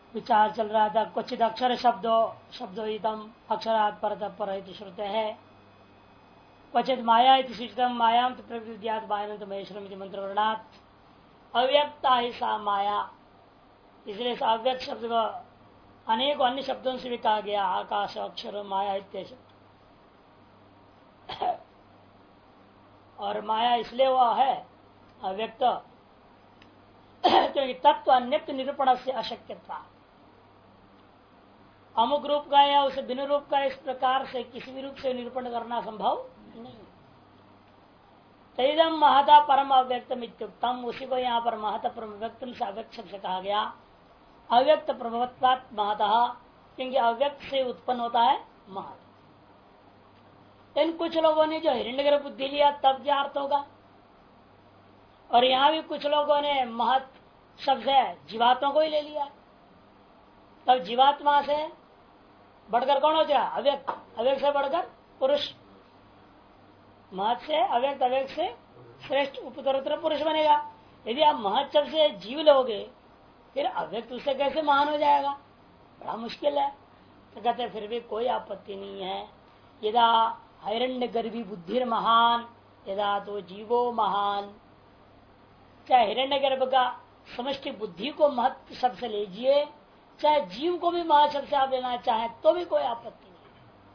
विचार चल रहा था। क्वचित अक्षर शब्दोहितम अक्षरात् परतः पर श्रुते है। क्वचित माया सूचितम मायाम तो प्रकृतियात मायानंत महेश्वरम मंत्र वर्णात् अव्यक्ता ही सा माया। इसलिए अव्यक्त शब्द को अनेक अन्य शब्दों से भी कहा गया। आकाश अक्षर माया इत्यादि शब्द। और माया इसलिए वह है अव्यक्त क्योंकि तत्व अन्यत्व निरूपण से अशक्यता। अमुक रूप का या उसे बिनु रूप का इस प्रकार से किसी भी रूप से निरूपण करना संभव नहीं। तैदम महता परम अव्यक्तम इत्युक्तम। उसी को यहाँ पर महता परम अव्यक्तम से अव्यक्त शब्द से कहा गया। अव्यक्त प्रभवत्वात् महतः, क्योंकि अव्यक्त से उत्पन्न होता है महत। इन कुछ लोगों ने जो हिरण्यगर्भ बुद्धि लिया तब क्या अर्थ होगा। और यहाँ भी कुछ लोगों ने महत शब्द से जीवात्मा को ही ले लिया। तब जीवात्मा से बढ़कर कौन हो जाए अव्यक्त। अव्यक्त से बढ़कर पुरुष। महत से अव्यक्त, अव्यक्त से श्रेष्ठ उपतरोत्तर पुरुष बनेगा। यदि आप महत शब्द से जीव लोगे फिर अव्यक्त उससे कैसे महान हो जाएगा, बड़ा मुश्किल है। तो कहते फिर भी कोई आपत्ति नहीं है। यदा हिरण्य गर्भी बुद्धि महान यदा तो जीवो महान। चाहे हिरण्य गर्भ का समष्टि बुद्धि को महत्व शब्द से लीजिए, चाहे जीव को भी महा शब्द से आप लेना चाहे तो भी कोई आपत्ति नहीं।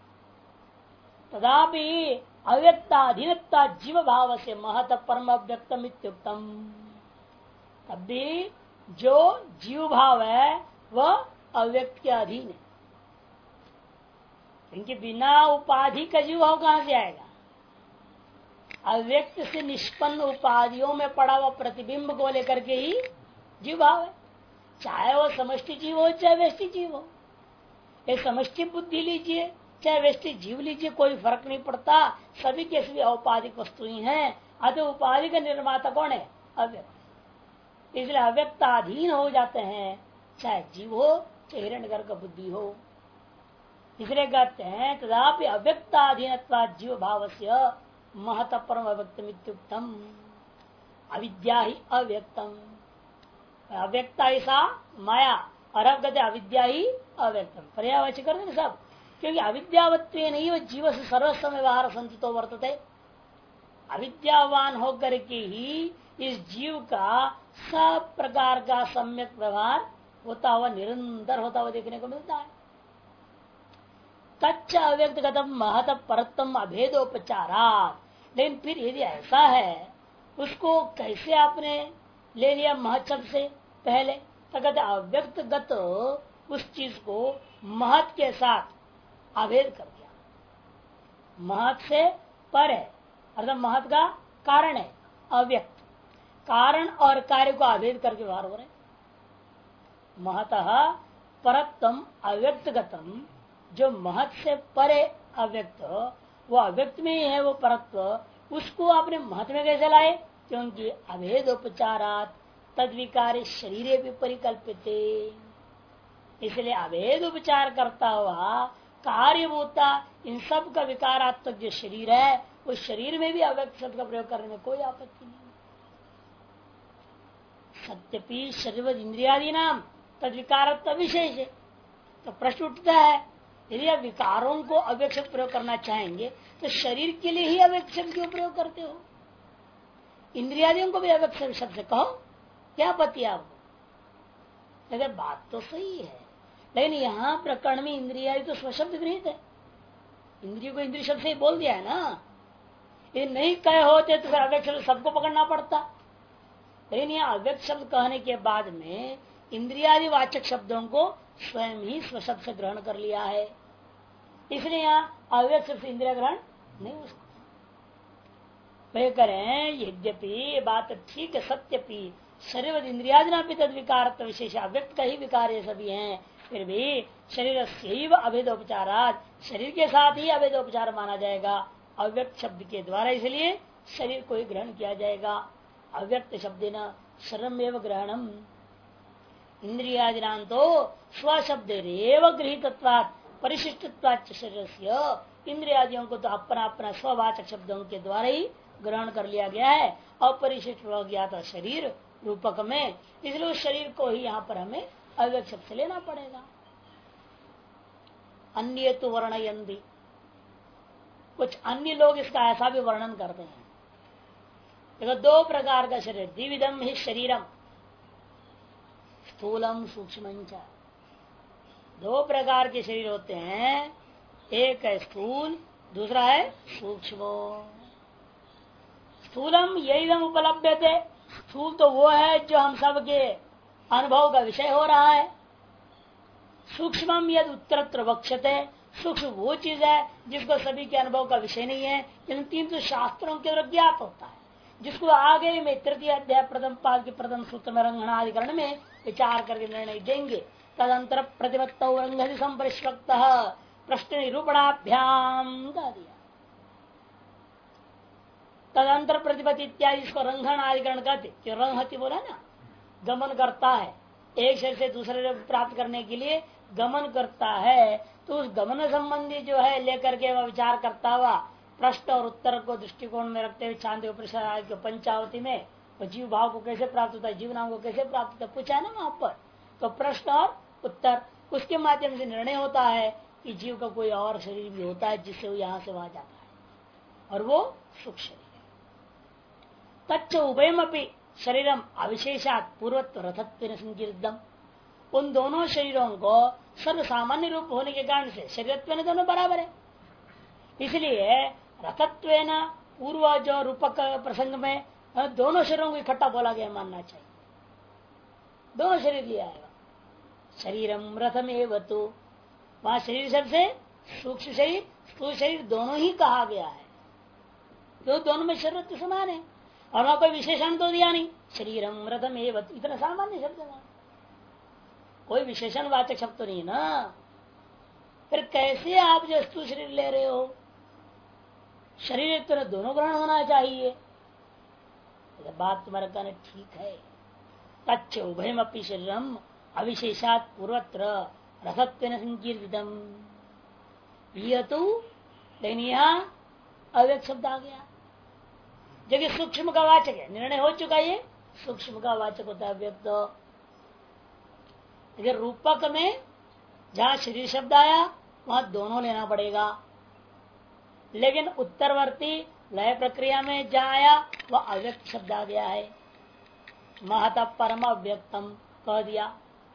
तदापि अव्यक्ताधीनता जीव भाव से महत परम अव्यक्तम इत्युक्तम। तब भी जो जीव भाव है वह अव्यक्त के अधीन है। क्योंकि बिना उपाधि का जीव भाव कहां से आएगा। अव्यक्त से निष्पन्न उपाधियों में पड़ा हुआ प्रतिबिंब को लेकर के ही जीव भाव है। चाहे वो समष्टि जीव हो चाहे व्यष्टि जीव हो। ये समष्टि बुद्धि लीजिए चाहे व्यष्टि जीव लीजिए, कोई फर्क नहीं पड़ता। सभी के सभी औपाधिक वस्तुएं हैं। अतः उपाधि का निर्माता कौन है अव्यक्त। इसलिए अव्यक्ताधीन हो जाते हैं, चाहे जीव हो चाहे हिरण्यगर्भ का बुद्धि हो। इसलिए कहते हैं तदापि अव्यक्ताधीन जीव भाव से महत परम अव्यक्तम इत्युक्तम। अविद्या ही अव्यक्तम। अव्यक्ता ऐसा माया और अब कहते अविद्या ही अव्यक्तम। पर्यावाची कर देंगे सब, क्योंकि अविद्यावत्व नहीं वो जीव से सर्वस्व व्यवहार संचितो वर्तते। अविद्यावान होकर के ही इस जीव का सब प्रकार का सम्यक व्यवहार होता हुआ निरंतर होता हुआ देखने को मिलता है। तच्च अव्यक्त गतम महत परतम अभेदोपचारात। लेकिन फिर यदि ऐसा है उसको कैसे आपने ले लिया महत शब्द से पहले। तो कहते अव्यक्त गत उस चीज को महत के साथ अभेद कर दिया। महत से पर है अर्थात महत का कारण है अव्यक्त। कारण और कार्य को अभेद करके व्यवहार हो रहे। महतः परतम अव्यक्तगतम, जो महत से परे अव्यक्त वो अव्यक्त में ही है वो परत्व, उसको आपने महत में कैसे लाए। क्योंकि अभेदोपचारात तद विकार शरीरे भी परिकल्पित। इसलिए अभेद उपचार करता हुआ कार्यभूता इन सब का विकारात्मक जो शरीर है उस शरीर में भी अव्यक्त शब्द का प्रयोग करने में कोई आपत्ति नहीं। सत्यपि शरीर इंद्रियादि नाम तद विकारत्व विशेष है। तो प्रश्न उठता है यदि आप विकारों को अव्यक्त शब्द प्रयोग करना चाहेंगे तो शरीर के लिए ही अव्यक्त शब्द क्यों प्रयोग करते हो। इंद्रियादियों को भी अव्यक्त शब्द से कहो, क्या आपत्ति आपको। अगर बात तो सही है लेकिन यहाँ प्रकरण में इंद्रियादि तो स्वशब्द गृहित है। इंद्रियों को इंद्रिय शब्द से ही बोल दिया है ना। ये नहीं कहे होते तो फिर अव्यक्त शब्द सबको पकड़ना पड़ता। लेकिन यहाँ अव्यक्त शब्द कहने के बाद में इंद्रियादि वाचक शब्दों को स्वयं ही स्वशब्द से ग्रहण कर लिया है। इसलिए यहाँ अव्यक्त शब्द से इंद्रिया ग्रहण नहीं हो सकता। वे करें यद्यपि बात ठीक है सत्यपि शरीर इंद्रियादिना भी तद विकार विशेष अव्यक्त का ही विकार ये सभी हैं। फिर भी शरीर से अभेदोपचारात शरीर के साथ ही अभेदोपचार माना जाएगा अव्यक्त शब्द के द्वारा। इसलिए शरीर को ही ग्रहण किया जाएगा। अव्यक्त शब्द न शरमेव ग्रहणम। इंद्रियादिनां तो स्वशब्द रेव गृहीतत्वात् परिशिष्टत्वात् शरीर। इंद्रियादियों को तो अपना अपना स्ववाचक शब्दों के द्वारा ही ग्रहण कर लिया गया है। अपरिशिष्ट हो गया था शरीर रूपक में, इसलिए उस शरीर को ही यहाँ पर हमें अव्यक्त शब्द से लेना पड़ेगा। अन्य तो वर्णयन्ति, कुछ अन्य लोग इसका ऐसा भी वर्णन करते हैं। देखो, दो प्रकार का शरीर, द्विविधम ही शरीरम, स्थूलम सूक्ष्म। दो प्रकार के शरीर होते हैं, एक है स्थूल, दूसरा है सूक्ष्म। स्थूलम यही उपलब्ध थे, स्थूल तो वो है जो हम सबके अनुभव का विषय हो रहा है। सूक्ष्म यद उत्तरत्र वक्षते, सूक्ष्म वो चीज है जिसको सभी के अनुभव का विषय नहीं है, लेकिन 300 शास्त्रों के द्वारा ज्ञात होता है, जिसको आगे में तृतीय अध्याय प्रथम पाद के प्रथम सूत्र में रंगणाधिकरण में विचार करके निर्णय देंगे। तदंतर प्रतिपत्त रंग संपरिष्वक्त प्रश्न निरूपणाभ्याम का दिया। तदंतर प्रतिपत्ति इत्यादि इसको रंगण अधिकरण कहते, जो रंगहति बोला ना, गमन करता है, एक शरीर से दूसरे प्राप्त करने के लिए गमन करता है, तो उस गमन संबंधी जो है लेकर के वह विचार करता हुआ प्रश्न और उत्तर को दृष्टिकोण में रखते हुए छांदोग्य उपनिषद के पंचावती में जीव भाव को कैसे प्राप्त होता है, जीव नाम को कैसे प्राप्त होता है, पूछा है ना वहां पर। तो प्रश्न और उत्तर, उसके माध्यम से निर्णय होता है कि जीव का कोई और शरीर भी होता है जिससे वो यहाँ से वहां जाता है, और वो सुख शरीर है। तच्च उभयमपि शरीरम अविशेषात पूर्वत्व रथत्व संकीर्तम, उन दोनों शरीरों को सर्व सामान्य रूप होने के कारण से शरीरत्व दोनों बराबर है। इसलिए रथत्व पूर्व जो रूपक प्रसंग में दोनों शरीरों को इकट्ठा बोला गया मानना चाहिए। दोनों शरीर लिया है, शरीरम रथम एवं, तो वहां शरीर शब्द से सूक्ष्म शरीर स्थूल शरीर दोनों ही कहा गया है, तो दोनों में शरीर समान है, और वहां कोई विशेषण तो दिया नहीं। शरीरम रथम एवं इतना सामान्य शब्द है, कोई विशेषण वाचक शब्द तो नहीं ना। फिर कैसे आप जो स्थूल शरीर ले रहे हो, शरीर एक तरह दोनों ग्रहण होना चाहिए। बात तुम्हारा कहना ठीक है। तच्च उभयमपि शरीरम अविशेषात पूर्वत्र रथत्वेन संकीर्तितम, यह तो लेकिन यहाँ अव्यक्त शब्द आ गया, जो कि सूक्ष्म का वाचक है, निर्णय हो चुका है, ये सूक्ष्म का वाचक होता है अव्यक्त। अगर रूपक में जहां शरीर शब्द आया वहां दोनों लेना पड़ेगा, लेकिन उत्तरवर्ती लय प्रक्रिया में जहां आया वह अव्यक्त शब्द आ गया है। महता परम अव्यक्तम कह दिया,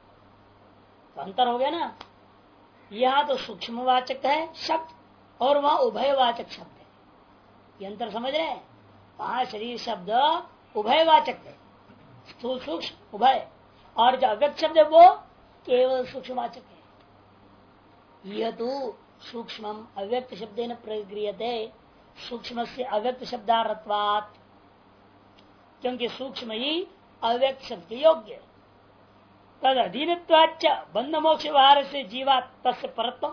तो अंतर हो गया ना। यहाँ तो सूक्ष्मवाचक है शब्द और वहां उभयवाचक शब्द है, ये अंतर समझ रहे हैं। वहां शरीर शब्द उभयवाचक है, स्थूल सूक्ष्म उभय, और जो अव्यक्त शब्द है वो केवल सूक्ष्मवाचक है। यह तो सूक्ष्म अव्यक्त शब्द न प्रक्रियते, सूक्ष्म से अव्यक्त शब्दार्थवात, क्योंकि सूक्ष्म ही अव्यक्त शब्द के योग्य है। तद अधीनत्वाच्च बंध मोक्ष व्यवहार से जीवा तस्य परत्व,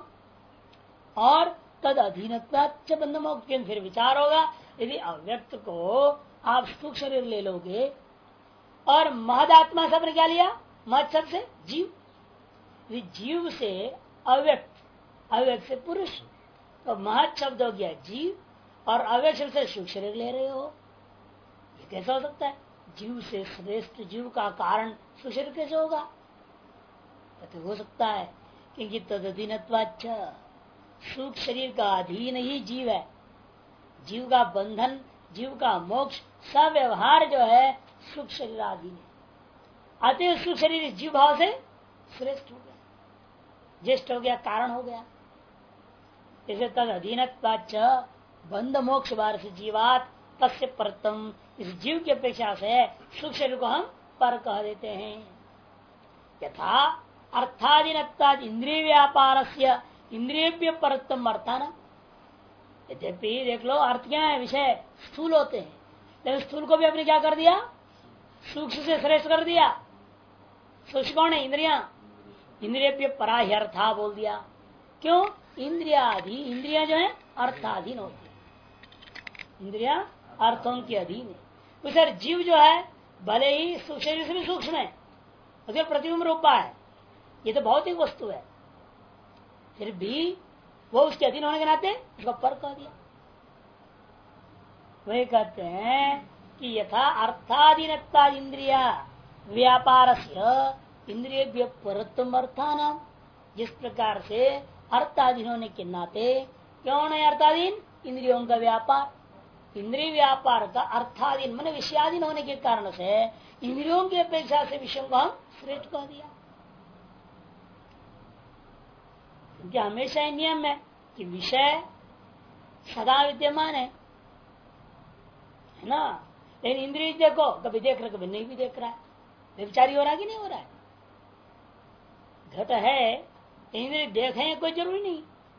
और तद अधीनत्वाच्च बंध मोक्ष, फिर विचार होगा यदि अव्यक्त को आप सूक्ष्म शरीर ले लोगे और महदात्मा शब्द क्या लिया, महद शब्द से जीव, जीव से अव्यक्त, अव्यक्त से पुरुष, तो महद शब्द हो गया जीव, और अव्यक्त शब्द से सूक्ष्म शरीर ले रहे हो, ये कैसा हो सकता है। जीव से श्रेष्ठ जीव का कारण सुशरीर कैसे होगा, तो हो सकता है क्योंकि तदधीनत्वाच्च, सूक्ष्म शरीर का अधीन ही जीव है, जीव का बंधन, जीव का मोक्ष, सब व्यवहार जो है सूक्ष्म शरीर अधीन है। अतः सूक्ष्म शरीर जीव भाव से श्रेष्ठ हो गया, ज्येष्ठ हो गया, कारण हो गया। इसे तद अधीनत्वाच्च बंध मोक्ष भार से जीवात तस्य परतम, इस जीव की अपेक्षा से सूक्ष्म शरीर को हम पर कह देते हैं। यथा अर्थाधीनत्वाद इंद्रिय व्यापार से इंद्रिय परतम अर्थान, यद्यपि देख लो अर्थ क्या है, विषय स्थूल होते हैं, लेकिन स्थूल को भी आपने क्या कर दिया, सूक्ष्म से श्रेष्ठ कर दिया। सूक्ष्म कौन है, इंद्रिया, इंद्रिय परा ही अर्था बोल दिया। क्यों, इंद्रियाधीन, इंद्रिया जो है अर्थाधीन होती है, इंद्रिया अर्थों के अधीन है। उसे जीव जो है भले ही शरीर से भी सूक्ष्म है, उसके प्रतिबिंब रूपा है, ये तो भौतिक वस्तु है, फिर भी वो उसके अधीन होने के नाते उसको पर कह दिया। वही कहते हैं कि यथा अर्थाधीनता इंद्रिया व्यापार इंद्रिय परतम अर्थानाम, जिस प्रकार से अर्थाधीन होने के नाते क्यों है अर्थाधीन इंद्रियों का व्यापार, इंद्रिय व्यापार का अर्थाधीन मान विषयाधीन होने के कारण से इंद्रियों की अपेक्षा से विषयों को हम श्रेष्ठ कह दिया। क्योंकि हमेशा ही नियम है कि विषय सदा विद्यमान है ना। लेकिन इंद्रिय देखो कभी देख रहा कभी नहीं भी देख रहा है, व्यभिचारी हो रहा है कि नहीं हो रहा है। घट है इंद्रिय देखें कोई जरूरी नहीं,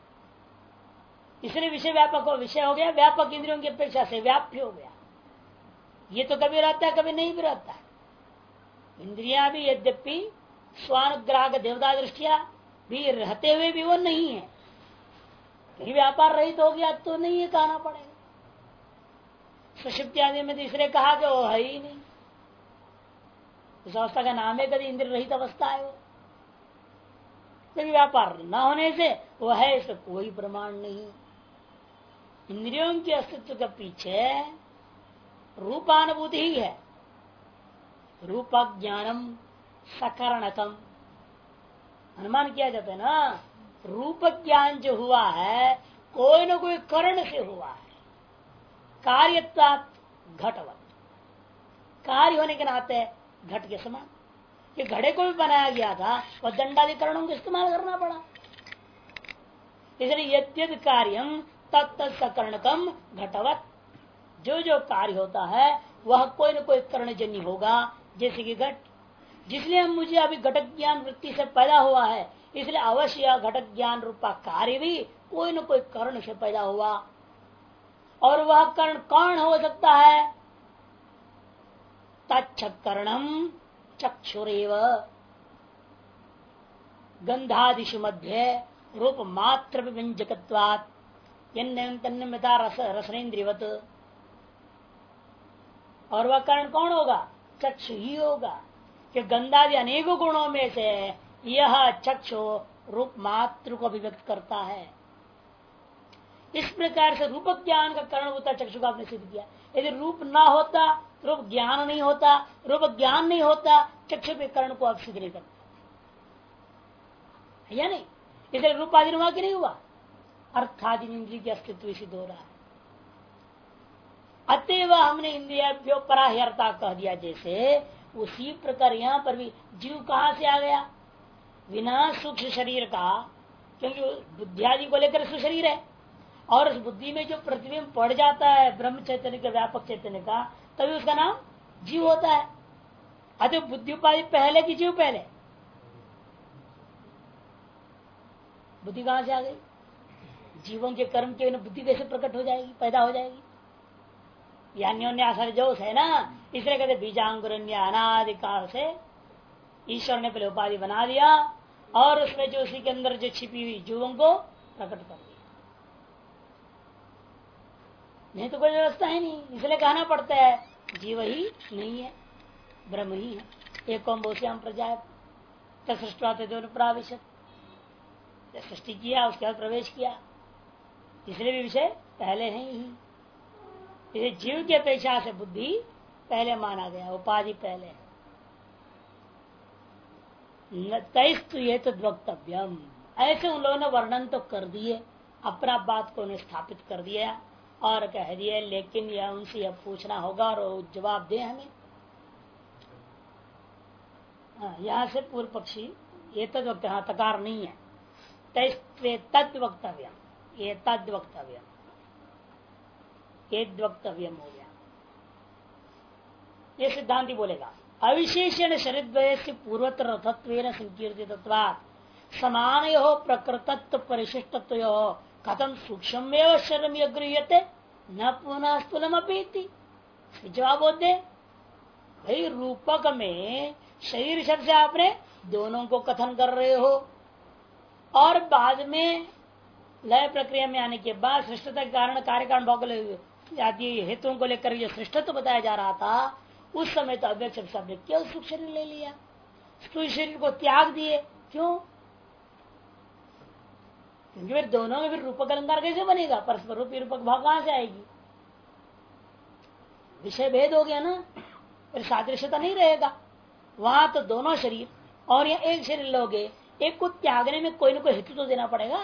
इसलिए विषय व्यापक हो, विषय हो गया व्यापक इंद्रियों की अपेक्षा से व्याप्य हो गया। ये तो कभी रहता है कभी नहीं भी रहता है। इंद्रियां भी यद्यपि स्वानुग्राहक देवता दृष्टिया भी रहते हुए भी वो नहीं है, कहीं व्यापार रहित हो गया तो नहीं है कहना पड़ेगा। सुषुप्ति आदि में तीसरे कहा कि वो है ही नहीं, उस अवस्था का नाम है कभी इंद्रिय रहित अवस्था है वो, कभी व्यापार न होने से वो है इसका कोई प्रमाण नहीं। इंद्रियों के अस्तित्व के पीछे रूपानुभूति ही है, रूप ज्ञानम सकरणकम अनुमान किया जाता है ना। रूप ज्ञान जो हुआ है कोई न कोई करण से हुआ है, कार्यत्वात् घटवत, कार्य होने के नाते घट के समान। ये घड़े को भी बनाया गया था और दंडाधिकरणों का इस्तेमाल करना पड़ा, इसलिए यद्यद कार्यम तत्त सकरणकम घटवत, जो जो कार्य होता है वह कोई न कोई करणजन्य होगा, जैसे कि घट। जिसलिए हम मुझे अभी घटक ज्ञान वृत्ति से पैदा हुआ है, इसलिए अवश्य घटक ज्ञान रूपा कार्य भी कोई न कोई कर्ण से पैदा हुआ। और वह कर्ण कौन हो सकता है? तत्कर्णम चक्षुरेव गंधादिशु मध्य रूप मात्र व्यंजकत्वात् तन्यता रसनेन्द्रियवत। और वह कर्ण कौन होगा? चक्षु ही होगा, कि गंधादि अनेकों गुणों में से यह चक्षु रूप मात्र को अभिव्यक्त करता है। इस प्रकार से रूप ज्ञान का कारण होता चक्षु का आपने सिद्ध किया। यदि रूप ना होता, रूप ज्ञान नहीं होता, रूप ज्ञान नहीं होता, चक्षु के कर्ण को आप सिद्ध नहीं करता या नहीं। इसलिए रूपाधीन हुआ कि नहीं हुआ? अर्थाधीन इंद्रिय के अस्तित्व सिद्ध हो रहा है। अतएव हमने इंद्रियों पराह्यर्ता कह दिया, जैसे उसी प्रकार यहाँ पर भी जीव कहाँ से आ गया? विना सूक्ष्म शरीर का, क्योंकि बुद्धियादि को लेकर सुशरीर है और उस बुद्धि में जो प्रतिबिंब पड़ जाता है ब्रह्म चैतन्य का, व्यापक चैतन्य का, तभी उसका नाम जीव होता है। अतः बुद्धि उपाधि पहले की जीव पहले? बुद्धि कहां से आ गई? जीवों के कर्म के बुद्धि कैसे प्रकट हो जाएगी, पैदा हो जाएगी? अन्योन्यासर जोश है ना, इसलिए कहते बीजांकुरन्य अनादिकाल से ईश्वर ने पहले उपाधि बना दिया और उसमें जो उसी के अंदर जो छिपी हुई जीवों को प्रकट कर दिया। नहीं तो कोई व्यवस्था ही नहीं, इसलिए कहना पड़ता है जीव ही नहीं है, ब्रह्म ही है। एक बोश्याम प्रजा सृष्टि सृष्टि किया, उसके बाद प्रवेश किया, इसलिए भी विषय पहले है ही। इसे जीव की अपेक्षा से बुद्धि पहले माना गया, उपाधि पहले। तैस्तु ये तो वक्तव्यम, ऐसे उन लोगों ने वर्णन तो कर दिए, अपना बात को उन्हें स्थापित कर दिया और कह दिए, लेकिन यह उनसे यह पूछना होगा और जवाब दे हमें। यहाँ से पूर्व पक्षी ये तद वक्तव्य, तकार नहीं है, तद वक्तव्यम, ये तद वक्तव्यम, एक वक्तव्यम हो गया। ये सिद्धांति बोलेगा, अविशेषण शरीर से पूर्वतर रथत्व संकीर्तित्वात् समान हो प्रकृतत्व परिशिष्टत्व कथम सूक्ष्म शरीर गृह्यते न पुनः स्थूलम अपीति। जवाब होते भाई, रूपक में शरीर शब्द से आपने दोनों को कथन कर रहे हो और बाद में लय प्रक्रिया में आने के बाद सृष्टता के कारण कार्य कारण भौगोलिक आदि हेतुओं को लेकर जो सृष्टत्व बताया जा रहा था, उस समय तो अव्यक्त शब्द ने क्यों सूक्ष्म शरीर ले लिया, स्थूल शरीर को त्याग दिए? क्यों? क्योंकि फिर दोनों में फिर रूपक अलंकार कैसे बनेगा? परस्पर रूपी रूपक भाव कहां से आएगी? विषय भेद हो गया ना, फिर सादृश्यता नहीं रहेगा। वहां तो दोनों शरीर और या एक शरीर लोगे, एक को त्यागने में कोई ना कोई हेतु तो देना पड़ेगा।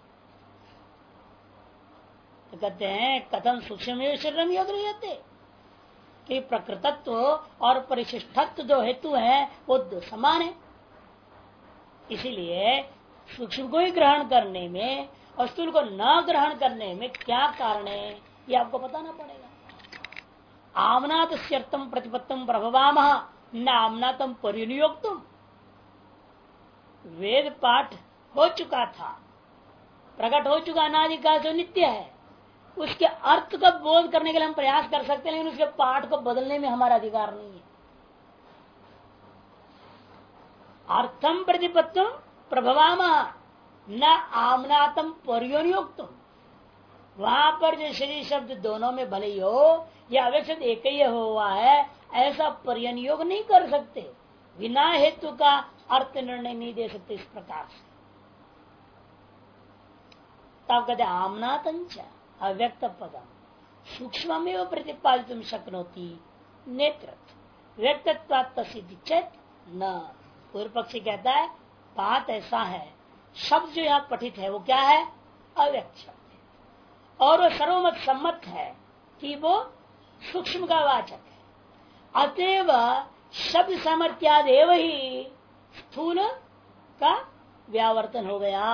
तो कहते हैं कथम सूक्ष्म शरीरम योग रहते कि प्रकृतत्व और परिशिष्टत्व जो हेतु है वो समान है। इसीलिए सूक्ष्म को ही ग्रहण करने में और स्थूल को न ग्रहण करने में क्या कारण है ये आपको बताना पड़ेगा। आमनात स्यर्थम प्रतिपत्तम प्रभवाम न आमनातम परिनियोक्तुम। वेद पाठ हो चुका था, प्रकट हो चुका, अनादिकाल जो नित्य है, उसके अर्थ का बोध करने के लिए हम प्रयास कर सकते हैं, लेकिन उसके पाठ को बदलने में हमारा अधिकार नहीं है। अर्थम प्रतिपत्तम प्रभवाम न आमनातम परियोनियोक्तुम। वहां पर जो शरीर शब्द दोनों में भले ही हो या अवेक्षित एक ही हुआ है, ऐसा परिनियोग नहीं कर सकते, बिना हेतु का अर्थ निर्णय नहीं दे सकते इस प्रकार से। तब कहते आमनातंच अव्यक्त पदम सूक्ष्म में प्रतिपादित शक्नोती नेतृत्व व्यक्तत्व सिद्धि चेत न। पूर्व पक्षी कहता है बात ऐसा है, शब्द जो यहाँ पठित है वो क्या है, अव्यक्त शब्द है, और वो सर्वमत सम्मत है कि वो सूक्ष्म का वाचक है। अतएव शब्द सामर्थ्यादेव ही स्थूल का व्यावर्तन हो गया।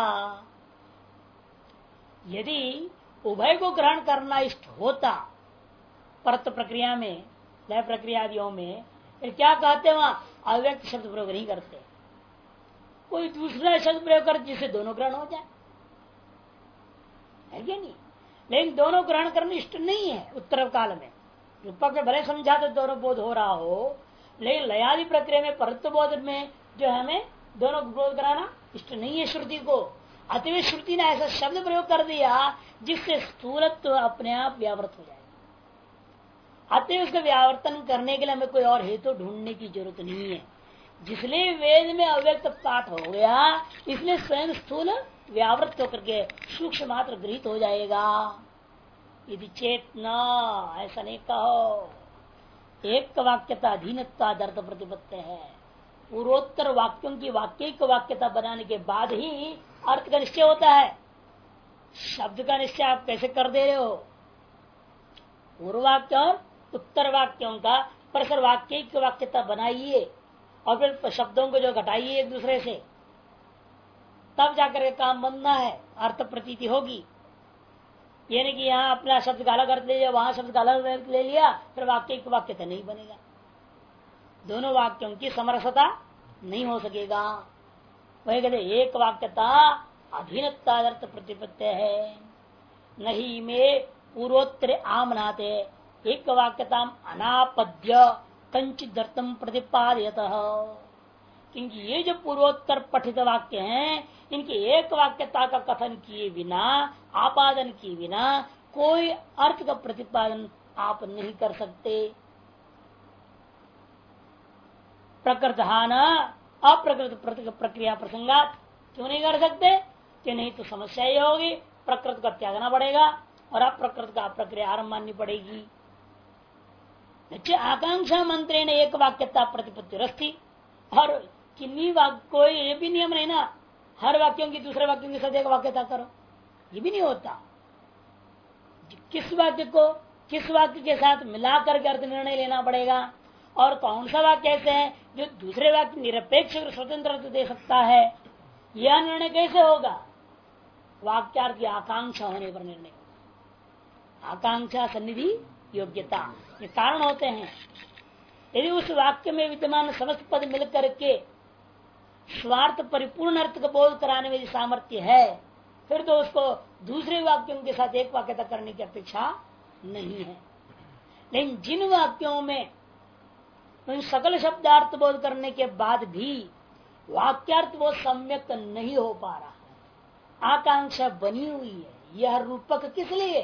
यदि उभय को ग्रहण करना इष्ट होता परत प्रक्रिया में, लय प्रक्रिया आदियों में, फिर क्या कहते वहां अव्यक्त शब्द प्रयोग नहीं करते, कोई दूसरा शब्द प्रयोग कर जिससे दोनों ग्रहण हो जाए, है क्या नहीं। लेकिन दोनों ग्रहण करने इष्ट नहीं है उत्तर काल में। रूपक में भले समझा तो दोनों बोध हो रहा हो, लेकिन लयादि प्रक्रिया में परत्व बोध में जो हमें दोनों बोध कराना इष्ट नहीं है श्रुति को। अतः श्रुति ने ऐसा शब्द प्रयोग कर दिया जिससे स्थूलत्व अपने आप व्यावृत हो जाएगा। अतः उसका व्यावर्तन करने के लिए हमें कोई और हेतु ढूंढने की जरूरत नहीं है। जिसलिए वेद में अव्यक्त पाठ हो गया, इसलिए स्वयं स्थूल व्यावृत होकर के सूक्ष्म मात्र गृहित हो जाएगा। यदि चेतना ऐसा नहीं कहो, एक वाक्यता अधीनता दर्द प्रतिपत्ति है। पूर्वोत्तर वाक्यों की वाक्य वाक्यता बनाने के बाद ही अर्थ का निश्चय होता है। शब्द का निश्चय आप कैसे कर दे रहे हो? पूर्व वाक्य और उत्तर वाक्यों का परस्पर वाक्य वाक्यता बनाइए और फिर शब्दों को जो घटाइए एक दूसरे से, तब जाकर के काम बनना है, अर्थ प्रतीति होगी। ये नहीं कि यहाँ अपना शब्द का अलग अर्थ ले लिया, वहां शब्द का अलग अर्थ ले लिया, फिर वाक्य वाक्यता नहीं बनेगा, दोनों वाक्यों की समरसता नहीं हो सकेगा। वही कहते एक वाक्यता अधीनता अर्थ प्रतिपत्ति है। नहीं में पूर्वोत्तर आमनाते एक वाक्यता अनापद्य कंचित दर्तम प्रतिपादयत। क्योंकि ये जो पूर्वोत्तर पठित वाक्य हैं, इनकी एक वाक्यता का कथन किए बिना, आपादन किए बिना कोई अर्थ का प्रतिपादन आप नहीं कर सकते। प्रकृतहान अप्रकृत प्रक्रिया प्रसंगात क्यों नहीं कर सकते? कि नहीं तो समस्या ही होगी, प्रकृत का त्यागना पड़ेगा और अप्रकृत का प्रक्रिया आरंभ माननी पड़ेगी। आकांक्षा मंत्रेण एक वाक्यता प्रतिपत्ति रस्ती, और किन्हीं कोई ये भी नियम नहीं ना, हर वाक्यों की दूसरे वाक्यों के साथ एक वाक्यता करो, ये भी नहीं होता। किस वाक्य को किस वाक्य के साथ मिलाकर के अर्थ निर्णय लेना पड़ेगा, और कौन सा वाक्य ऐसे है जो दूसरे वाक्य निरपेक्ष और स्वतंत्र अर्थ दे सकता है, यह निर्णय कैसे होगा? वाक्यार्थ की आकांक्षा होने पर निर्णय होगा। आकांक्षा सन्निधि योग्यता ये कारण होते हैं। यदि उस वाक्य में विद्यमान समस्त पद मिलकर के स्वार्थ परिपूर्ण अर्थ का बोध कराने में सामर्थ्य है, फिर तो उसको दूसरे वाक्यों के साथ एक वाक्यता करने की अपेक्षा नहीं है। लेकिन जिन वाक्यों में सकल शब्दार्थ बोध करने के बाद भी वाक्यार्थ वो सम्यक नहीं हो पा रहा है, आकांक्षा बनी हुई है, यह रूपक किस लिए?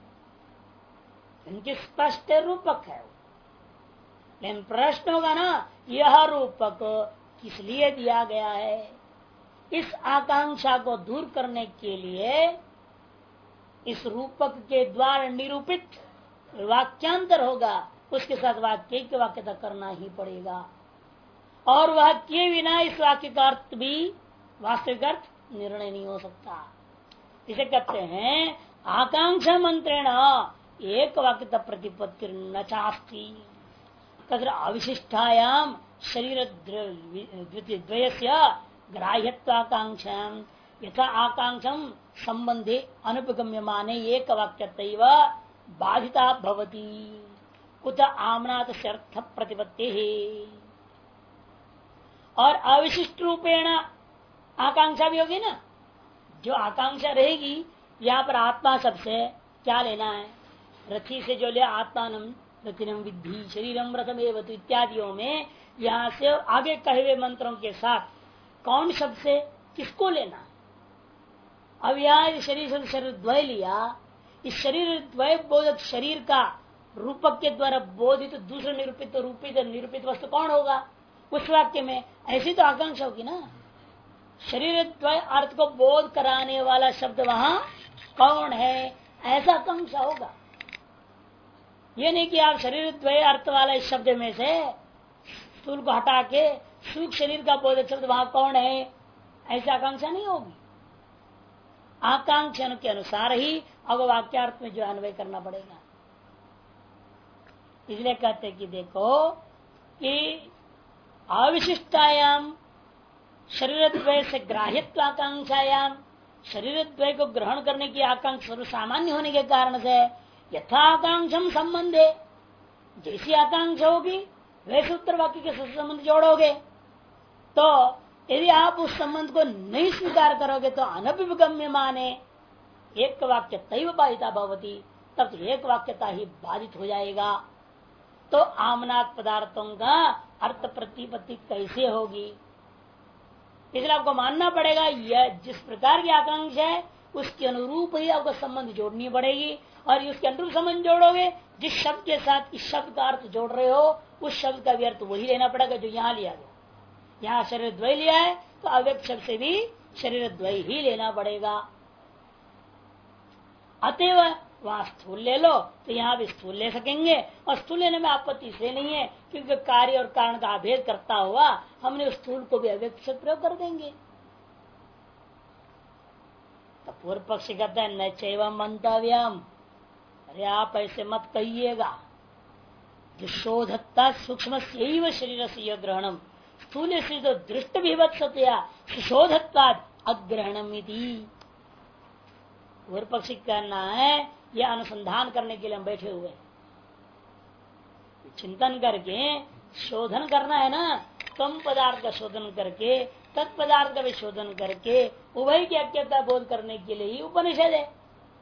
इनकी स्पष्ट रूपक है। लेकिन प्रश्न होगा ना, यह रूपक किस लिए दिया गया है? इस आकांक्षा को दूर करने के लिए इस रूपक के द्वारा निरूपित वाक्यांतर होगा, उसके साथ वाक्य की वाक्यता करना ही पड़ेगा। और वह किए बिना इस वाक्य का अर्थ भी वास्तविक अर्थ निर्णय नहीं हो सकता। इसे कहते हैं आकांक्षा मंत्रेण एक वाक्य प्रतिपत्ति न चास्ति तत्र अविशिष्टायाम शरीर द्वयस्य ग्राह्यत्वाकांक्षा यथा आकांक्षम संबंधे अनुपगम्य माने एक वाक्यतैव बाधिता भवति कुत आमनात अर्थ प्रतिपत्ति और अविशिष्ट रूपेण आकांक्षा भी होगी ना। जो आकांक्षा रहेगी यहाँ पर आत्मा सबसे क्या लेना है, रथी से जो ले आत्मानम रतिनम विद्धि शरीरम रथमेव इत्यादियों में यहाँ से आगे कहे हुए मंत्रों के साथ कौन शब्द से किसको लेना है। अब यहाँ शरीर शरीर द्वय लिया, इस शरीर द्वय बोधक शरीर का रूपक के द्वारा बोधित दूसरे निरूपित वस्तु कौन होगा उस वाक्य में, ऐसी तो आकांक्षा होगी ना। शरीर द्वय अर्थ को बोध कराने वाला शब्द वहां कौन है, ऐसा आकांक्षा होगा। ये नहीं कि आप शरीर द्वय अर्थ वाला इस शब्द में से स्थूल को हटा के सूक्ष्म शरीर का बोधक शब्द वहां कौन है, ऐसी आकांक्षा नहीं होगी। आकांक्षा के अनुसार ही अब वाक्यार्थ में जो अन्वय करना पड़ेगा। इसलिए कहते कि देखो कि अविशिष्टायाम शरीर द्वय से ग्राह्यत्व आकांक्षायाम शरीर द्वय को ग्रहण करने की आकांक्षा सामान्य होने के कारण से यथा आकांक्षम संबंधे जैसी आकांक्षा होगी वैसे उत्तर वाक्य के संबंध जोड़ोगे तो यदि आप उस संबंध को नहीं स्वीकार करोगे तो अनभिगम्य माने एक वाक्य तैव बाधिता भवती, तब तो एक वाक्यता ही बाधित हो जाएगा। तो आमनात पदार्थों का अर्थ प्रतिपत्ति कैसे होगी, इसलिए आपको मानना पड़ेगा यह जिस प्रकार की आकांक्षा है उसके अनुरूप ही आपको संबंध जोड़नी पड़ेगी। और उसके अनुरूप संबंध जोड़ोगे जिस शब्द के साथ इस शब्द का अर्थ जोड़ रहे हो उस शब्द का भी अर्थ वही लेना पड़ेगा जो यहाँ लिया गया। यहाँ शरीर द्वय लिया है तो अव्यक्त शब्द से भी शरीर द्वय ही लेना पड़ेगा। अतएव वहां स्थूल ले लो तो यहाँ भी स्थूल ले सकेंगे और स्थूल लेने में आपत्ति इसलिए नहीं है क्योंकि कार्य और कारण का अभेद करता हुआ हमने उस स्थूल को भी अव्यक्त से प्रयोग कर देंगे। तो पूर्व पक्षी कहता है न चैवम मंतव्यम, अरे आप ऐसे मत कहिएगा। जो शोधत्ता सूक्ष्म शरीर से ग्रहणम स्थूल से तो दृष्ट भी वत्सतया सुशोधत्वाद अग्रहणम पूर्व पक्षी कहना है यह अनुसंधान करने के लिए हम बैठे हुए चिंतन करके शोधन करना है ना। कम पदार्थ का शोधन करके तत्पदार्थ का भी शोधन करके उभय की अज्ञता बोध करने के लिए ही उपनिषद है।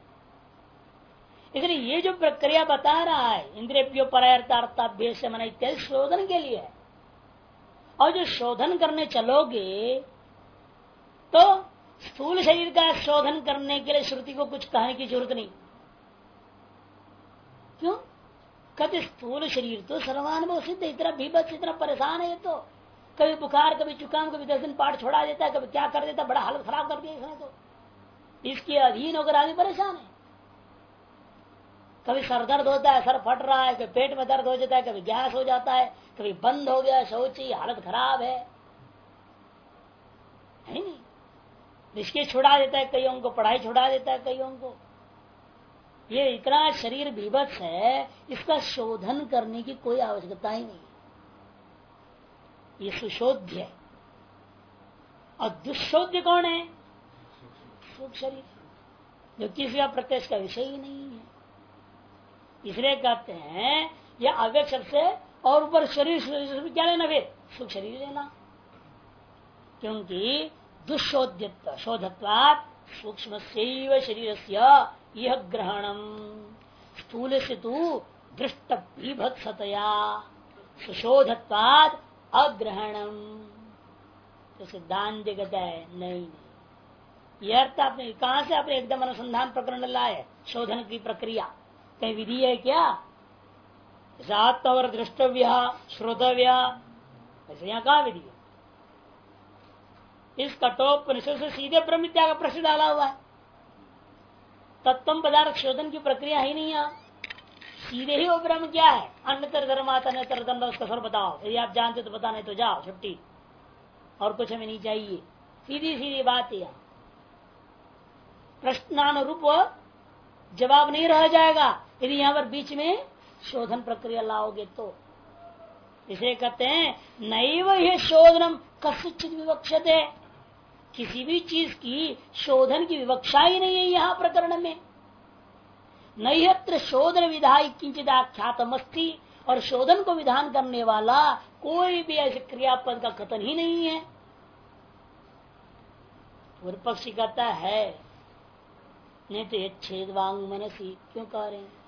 इसलिए ये जो प्रक्रिया बता रहा है इंद्रियों परायर्थाभ्य से मन इत्यादि शोधन के लिए है। और जो शोधन करने चलोगे तो स्थूल शरीर का शोधन करने के लिए श्रुति को कुछ कहने की जरूरत नहीं। क्यों कहते स्थूल शरीर तो सर्वानुभव सिद्ध, इतना भीभत्स इतना परेशान है। तो कभी बुखार कभी जुकाम कभी 10 दिन पाठ छोड़ा देता है, कभी क्या कर देता है, बड़ा हालत खराब कर दिया इसने। तो इसके अधीन होकर आदमी परेशान है। कभी सर दर्द होता है, सर फट रहा है, कभी पेट में दर्द हो जाता है, कभी गैस हो जाता है, कभी बंद हो गया शौच, हालत खराब है नहीं। रिश्ते छुड़ा देता है कईयों को, पढ़ाई छुड़ा देता है कईयों को। ये इतना शरीर बीभत्स है, इसका शोधन करने की कोई आवश्यकता ही नहीं। ये सुशोध्य है। और दुष्शोध्य कौन है? सूक्ष्म शरीर, जो किसी का प्रत्यक्ष का विषय ही नहीं है। इसलिए कहते हैं यह अव्यक्त शब्द से और ऊपर शरीर क्या लेना, फिर सूक्ष्म शरीर लेना। क्योंकि दुष्शोध्यत्व शोधत्वात् सूक्ष्म शरीर से यह ग्रहणम स्थूल से तू दृष्ट बीभत्सतया सुशोधत्वाद अग्रहणम। तो सिद्धांत कहता है नहीं, यह अर्थ आपने कहां से आपने एकदम अनुसंधान प्रकरण लाए शोधन की प्रक्रिया कहीं विधि है क्या? आत्मवर दृष्टव्य श्रोतव्य ऐसे यहाँ कहा विधि है? इस कठोपनिषद से सीधे ब्रह्म विद्या का प्रश्न डाला हुआ है। तत्व पदार्थ शोधन की प्रक्रिया ही नहीं है। सीधे ही वो ब्रह्म क्या है, अन्यतर धर्मात अन्यतर दंड, उसका स्वर बताओ, यदि आप जानते तो बता, नहीं तो जाओ छुट्टी, और कुछ हमें नहीं चाहिए। सीधी सीधी बात है। प्रश्नानुरूप जवाब नहीं रह जाएगा यदि यहाँ पर बीच में शोधन प्रक्रिया लाओगे तो। इसे कहते हैं नैव ये शोधनम कस्यचित् विवक्षते, किसी भी चीज की शोधन की विवक्षा ही नहीं है यहाँ प्रकरण में। नैहत्र शोधन विधायी किंचित आख्यातमस्ति, और शोधन को विधान करने वाला कोई भी ऐसे क्रियापद का कथन ही नहीं है। पूर्व पक्षी कहता है नहीं तो ये छेदवांग मनसी क्यों कह रहे हैं।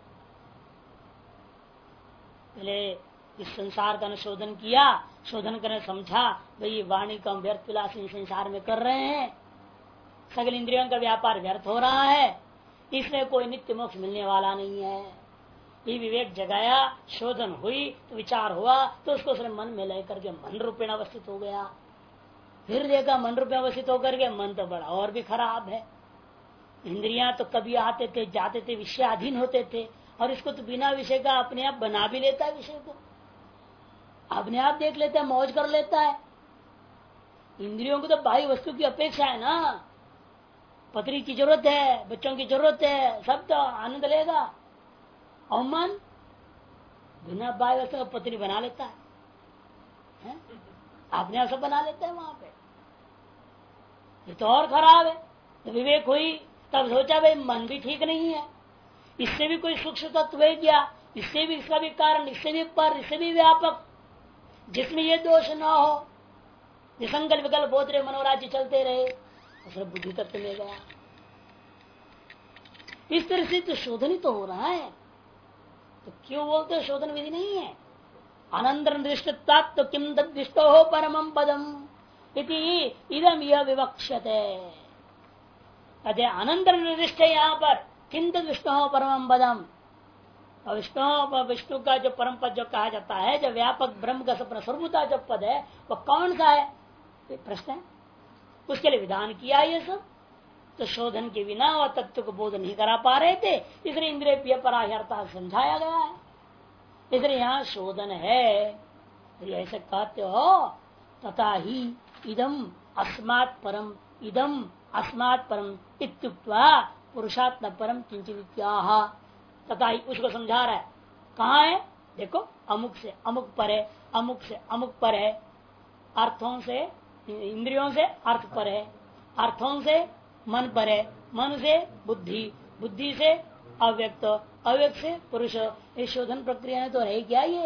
पहले इस संसार का शोधन किया, शोधन करने समझा भाई वाणी का व्यर्थ विलास संसार में कर रहे हैं, सकल इंद्रियों का व्यापार व्यर्थ हो रहा है, इसमें कोई नित्य मोक्ष मिलने वाला नहीं है। ये विवेक जगाया, शोधन हुई तो विचार हुआ, तो उसको उसने मन में लेकर के मन रूपेण अवस्थित हो गया। फिर देखा मन रूपेण अवस्थित होकर के मन तो बड़ा और भी खराब है। इंद्रियां तो कभी आते थे जाते थे, विषयाधीन होते थे, और इसको तो बिना विषय का अपने आप बना भी लेता है, विषय को अपने आप देख लेता है, मौज कर लेता है। इंद्रियों को तो बाह्य वस्तु की अपेक्षा है ना, पत्नी की जरूरत है, बच्चों की जरूरत है, सब तो आनंद लेगा। और मन बिना बाह्य वस्तु का पत्नी बना लेता है? अपने आप सब बना लेता है वहां पे। ये तो और खराब है। तो विवेक हुई तब सोचा भाई मन भी ठीक नहीं है, इससे भी कोई सूक्ष्म तत्व है क्या, इससे भी इसका भी कारण, इससे भी पर, इससे भी व्यापक, जिसमें ये दोष न हो, विसंकल्प विकल्प बोध रहे मनोराज्य चलते रहे, उसने बुद्धि तत्व में गया। इस तरह से तो शोधन ही तो हो रहा है। तो क्यों बोलते शोधन विधि नहीं है। अनंतर दृष्टता तो किम तद्दिष्टो हो परमम पदम इति इदम यह विवक्षते। अनंतर निर्दिष्ट यहाँ पर किंत विष्णु हो परम पदम, विष्णु का जो परम पद जो कहा जाता है, जो व्यापक ब्रह्म का सपना स्वरूपता जो पद है वो कौन सा है, प्रश्न है। उसके लिए विधान किया ये सब। तो शोधन के बिना वह तत्व को बोध नहीं करा पा रहे थे, इसलिए इंद्रिय पराह्यता समझाया गया है। इसलिए यहाँ शोधन है, ऐसे कहते हो। तथा ही इदम अस्मात् परम, इदम अस्मात् परम इत्युक्त्वा पुरुषात्म परम किंचित्याह। तथा ही उसको समझा रहा है। कहाँ है देखो, अमुक से अमुक पर है, अमुक से अमुक पर है, अर्थों से इंद्रियों से अर्थ पर है, अर्थों से मन पर है, मन से बुद्धि, बुद्धि से अव्यक्त, अव्यक्त से पुरुष। ये शोधन प्रक्रिया में तो है क्या ये।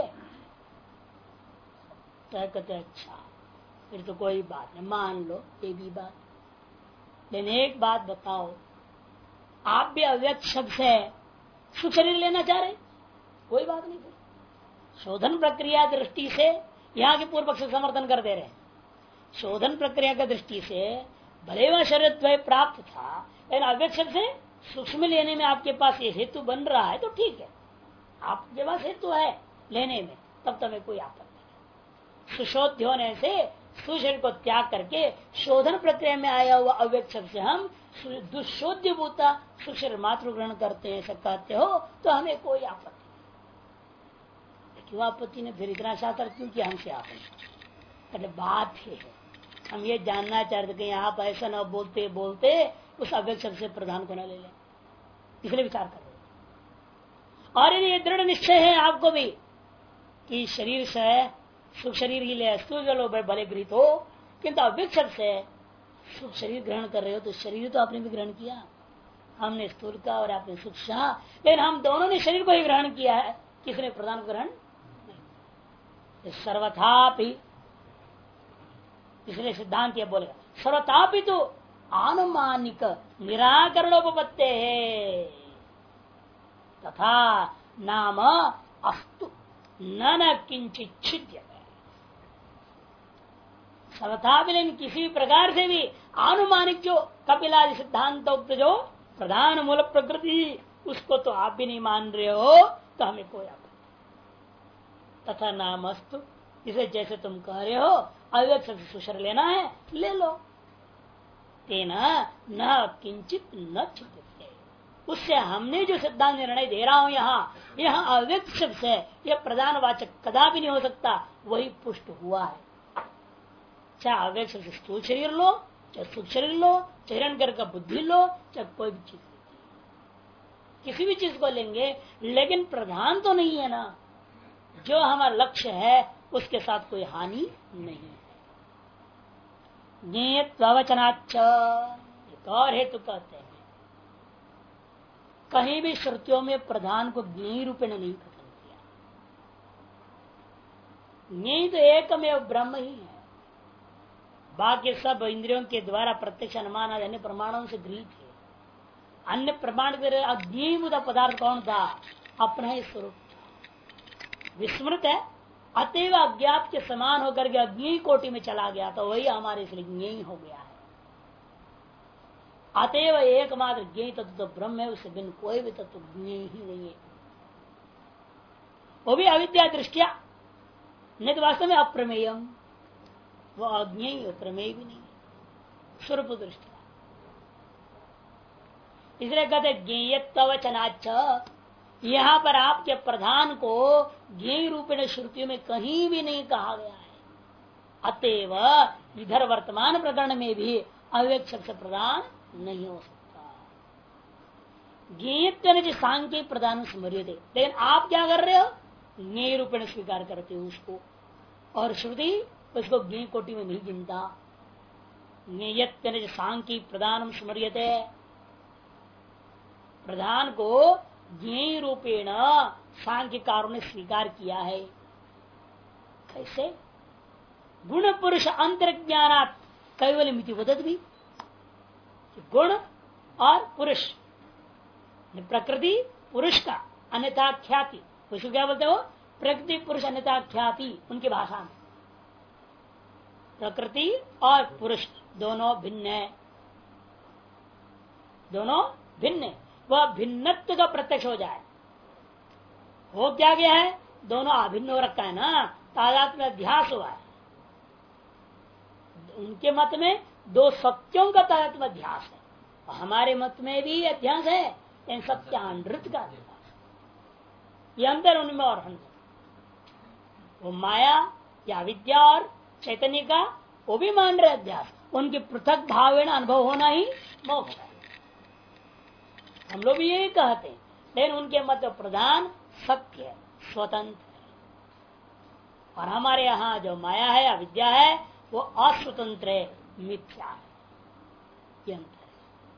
तो कहते अच्छा फिर तो कोई बात नहीं, मान लो ये भी बात। लेकिन एक बात बताओ, आप भी अव्यक्त शब्द से सुख शरीर लेना चाह रहे, कोई बात नहीं। शोधन प्रक्रिया दृष्टि से यहाँ के पूर्व पक्ष समर्थन कर दे रहे हैं। शोधन प्रक्रिया की दृष्टि से भले वह शरीर प्राप्त था, लेकिन अव्यक्त शब्द से सूक्ष्म लेने में आपके पास ये हेतु बन रहा है तो ठीक है, आपके पास हेतु है लेने में, तब तक कोई आपत्ति नहीं। सुशोध्य होने से सुशरीर को त्याग करके शोधन प्रक्रिया में आया हुआ अव्यक्त शब्द से हम दुशोध्य भूता सुशरीर मात्र ग्रहण करते हैं, ऐसा कहते हो तो हमें कोई आपत्ति नहीं। क्यों आपत्ति ने फिर इतना शास्त्र क्यों किया हमसे आपने। बात है हम ये जानना चाहते कि आप ऐसा न बोलते बोलते उस अव्यक्त शब्द से प्रधान को न ले लें, इसलिए विचार कर रहे। और यदि दृढ़ निश्चय है आपको भी कि शरीर से सुख शरीर ही ले, स्थूल लो भले गृहित हो, किंतु अव्यक्त शब्द से सुख शरीर ग्रहण कर रहे हो, तो शरीर तो आपने भी ग्रहण किया, हमने स्थूल का और आपने सूक्ष्म, लेकिन हम दोनों ने शरीर को ही ग्रहण किया है, किसने प्रधान को ग्रहण नहीं। सर्वथापि, इसलिए सिद्धांत ये बोलेगा सर्वथापि तो आनुमानिक निराकरणोपत्ते है तथा नाम अस्तु न किंचित छिद्य। सर्वथापि लेकिन किसी भी प्रकार से भी आनुमानिक जो कपिलादि सिद्धांतोक्त जो प्रधान मूल प्रकृति, उसको तो आप भी नहीं मान रहे हो, तो हमें कोई आपत्ति। तथा नाम अस्तु, इसे जैसे तुम कह रहे हो अव्यक्त से सुशर लेना है ले लो, तेना न किंचित न छिद्यते, उससे हमने जो सिद्धांत निर्णय दे रहा हूं यहाँ अव्यक्त शब्द से यह प्रधान वाचक कदापि नहीं हो सकता, वही पुष्ट हुआ है। चाहे अव्यक्त शब्द स्थूल शरीर लो, चाहे सूक्ष्म शरीर लो, चाहे हिरण्यगर्भ का बुद्धि लो, चाहे कोई भी चीज, किसी भी चीज को लेंगे, लेकिन प्रधान तो नहीं है ना। जो हमारा लक्ष्य है उसके साथ कोई हानि नहीं है। ज्ञेयत्वचनाच्च एक और हेतु कहते हैं, कहीं भी श्रुतियों में प्रधान को ज्ञेय रूपेण नहीं कथन किया। ज्ञेय तो एकमेव ब्रह्म ही है, बाकी सब इंद्रियों के द्वारा प्रत्यक्ष अनुमान आदि अन्य प्रमाणों से गृहीत है। अन्य प्रमाण के अज्ञेयभूत पदार्थ कौन था? अपना ही स्वरूप विस्मृत है, अतएव अज्ञात के समान होकर के अज्ञेय कोटि में चला गया, तो वही हमारे इसलिए ज्ञेय हो गया है। अतएव एकमात्र ज्ञेय तत्व तो ब्रह्म है, उससे बिन कोई भी तत्व ज्ञेय ही नहीं है। वो भी अविद्या दृष्टिया, नहीं तो वास्तव में अप्रमेयम, वो अज्ञेय प्रमेय भी नहीं है स्वरूप दृष्टिया। इसलिए कहते ज्ञेयत्वचनाच्च, यहाँ पर आपके प्रधान को ज्ञेय रूपेण श्रुतियों में कहीं भी नहीं कहा गया है। अतएव इधर वर्तमान प्रकरण में भी अव्यक्त शब्द से प्रधान नहीं हो सकता। ज्ञेयत्व सांख्य प्रधान स्मर्यते, लेकिन आप क्या कर रहे हो? ज्ञेय रूपेण स्वीकार करते हो उसको, और श्रुति उसको ज्ञेय कोटि में नहीं गिनता। ज्ञेयत्व सांख्य प्रधान स्मर्यते, प्रधान को ज्ञेय रूपेण सांख्यकारों ने स्वीकार किया है। कैसे? गुण पुरुष अंतर्ज्ञानात् कैवल्य मिति वदत भी, गुण और पुरुष, प्रकृति पुरुष का अन्यथा ख्याति, उसको क्या बोलते हो? प्रकृति पुरुष अन्यथा ख्याति, उनकी भाषा में प्रकृति और पुरुष दोनों भिन्न है, दोनों भिन्न है। वह भिन्नत्व का प्रत्यक्ष हो जाए, हो क्या गया है? दोनों अभिन्न हो रखा है ना, तादात्म्य में अध्यास हुआ है। उनके मत में दो सत्यों का तादात्म्य अध्यास है, और हमारे मत में भी अध्यास है, इन सत्यानृत का अध्यास। ये अंतर उनमें और हम, वो माया या विद्या और चैतन्य का वो भी मान रहे अध्यास, उनके पृथक भावेण अनुभव होना ही मोक्ष है। हम लोग भी यही कहते हैं, लेकिन उनके मत प्रधान सत्य स्वतंत्र है, और हमारे यहाँ जो माया है अविद्या है वो अस्वतंत्र है, मिथ्या है। ये अंतर है।